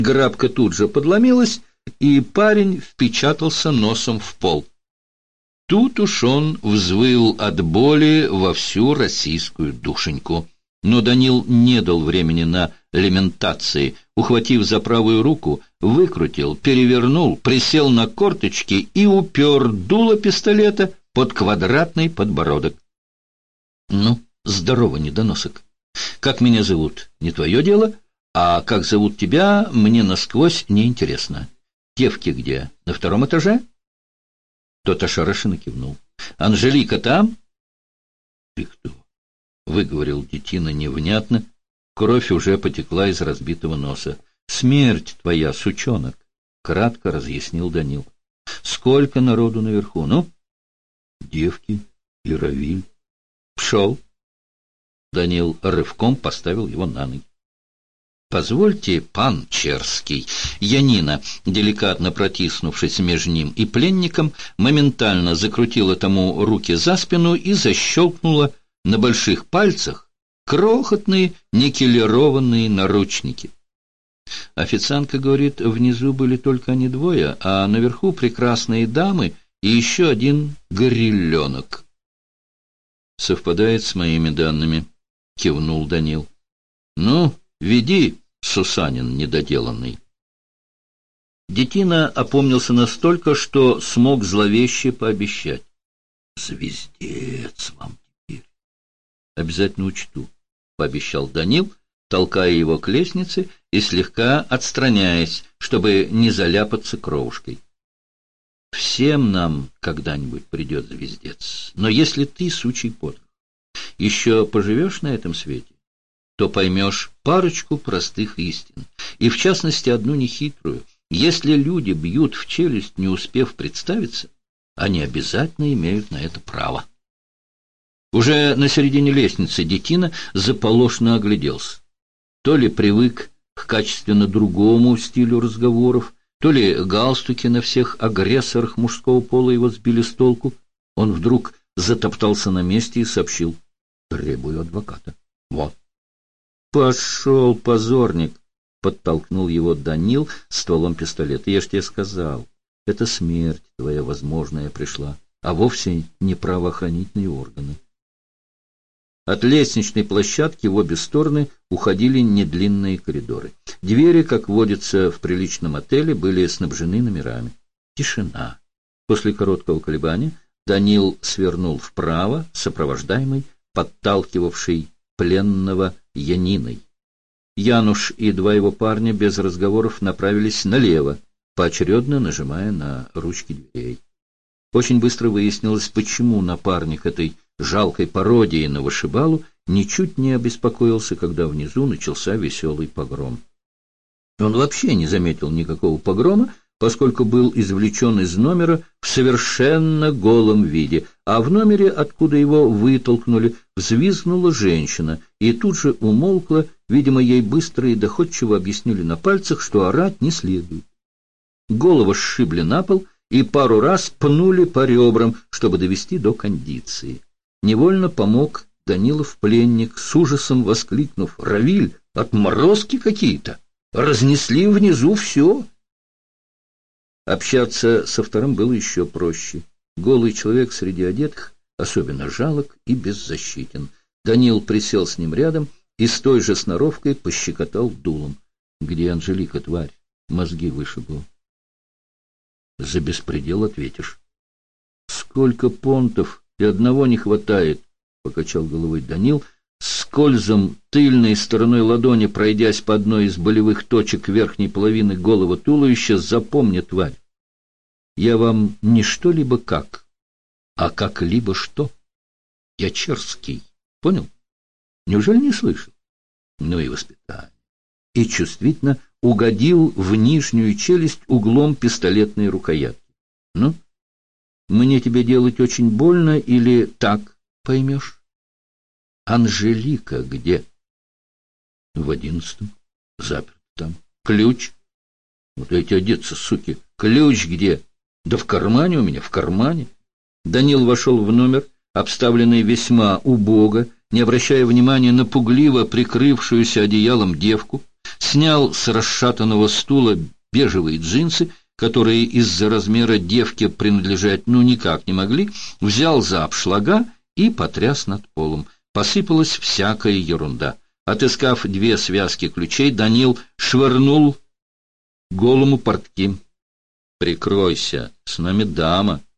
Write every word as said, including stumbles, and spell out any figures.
Грабка тут же подломилась, и парень впечатался носом в пол. Тут уж он взвыл от боли во всю российскую душеньку. Но Данил не дал времени на лементации. Ухватив за правую руку, выкрутил, перевернул, присел на корточки и упер дуло пистолета под квадратный подбородок. — Ну, здорово, недоносок. Как меня зовут, не твое дело, а как зовут тебя, мне насквозь неинтересно. Девки где? На втором этаже? Тот ошарашенно кивнул. — Анжелика там? — Ты кто? — выговорил детина невнятно. Кровь уже потекла из разбитого носа. — Смерть твоя, сучонок! — кратко разъяснил Данил. — Сколько народу наверху? Ну? — Девки и Равиль. — Пшел. Данил рывком поставил его на ноги. — Позвольте, пан Черский. Янина, деликатно протиснувшись между ним и пленником, моментально закрутила тому руки за спину и защелкнула на больших пальцах крохотные никелированные наручники. Официантка говорит, внизу были только они двое, а наверху прекрасные дамы и еще один горилленок. — Совпадает с моими данными, — кивнул Данил. — Ну, веди, Сусанин недоделанный. Детина опомнился настолько, что смог зловеще пообещать. — Звездец вам теперь. — Обязательно учту, — пообещал Данил, толкая его к лестнице и слегка отстраняясь, чтобы не заляпаться кровушкой. — Всем нам когда-нибудь придет звездец, но если ты, сучий потрох, еще поживешь на этом свете, то поймешь парочку простых истин, и в частности одну нехитрую. Если люди бьют в челюсть, не успев представиться, они обязательно имеют на это право. Уже на середине лестницы детина заполошно огляделся. То ли привык к качественно другому стилю разговоров, то ли галстуки на всех агрессорах мужского пола его сбили с толку. Он вдруг затоптался на месте и сообщил: «Требую адвоката». «Вот». «Пошел, позорник!» — подтолкнул его Данил стволом пистолета. «Я ж тебе сказал, это смерть твоя возможная пришла, а вовсе не правоохранительные органы». От лестничной площадки в обе стороны уходили недлинные коридоры. Двери, как водится в приличном отеле, были снабжены номерами. Тишина. После короткого колебания Данил свернул вправо, сопровождаемый подталкивавшей пленного Яниной. Януш и два его парня без разговоров направились налево, поочередно нажимая на ручки дверей. Очень быстро выяснилось, почему напарник этой жалкой пародии на вышибалу ничуть не обеспокоился, когда внизу начался веселый погром. Он вообще не заметил никакого погрома, поскольку был извлечен из номера в совершенно голом виде, а в номере, откуда его вытолкнули, взвизгнула женщина и тут же умолкла. Видимо, ей быстро и доходчиво объяснили на пальцах, что орать не следует. Голову сшибли на пол и пару раз пнули по ребрам, чтобы довести до кондиции. Невольно помог Данилов пленник, с ужасом воскликнув: «Равиль, отморозки какие-то! Разнесли внизу все!» Общаться со вторым было еще проще. Голый человек среди одетых особенно жалок и беззащитен. Данил присел с ним рядом и с той же сноровкой пощекотал дулом. «Где Анжелика, тварь? Мозги вышибло». «За беспредел ответишь». «Сколько понтов, и одного не хватает», — покачал головой Данил, скользом тыльной стороной ладони, пройдясь по одной из болевых точек верхней половины голого туловища. «Запомни, тварь, я вам не что-либо как, а как-либо что. Я Черский, понял? Неужели не слышал? Ну и воспитание». И чувствительно угодил в нижнюю челюсть углом пистолетной рукоятки. «Ну, мне тебе делать очень больно или так поймешь? Анжелика где?» «В одиннадцатом. Заперт там. Ключ?» «Вот эти одеться, суки. Ключ где?» «Да в кармане у меня, в кармане». Данил вошел в номер, обставленный весьма убого, не обращая внимания на пугливо прикрывшуюся одеялом девку. снял с расшатанного стула бежевые джинсы, которые из-за размера девке принадлежать ну никак не могли, взял за обшлага и потряс над полом. Посыпалась всякая ерунда. Отыскав две связки ключей, Данил швырнул голому портки. «Прикройся, с нами дама».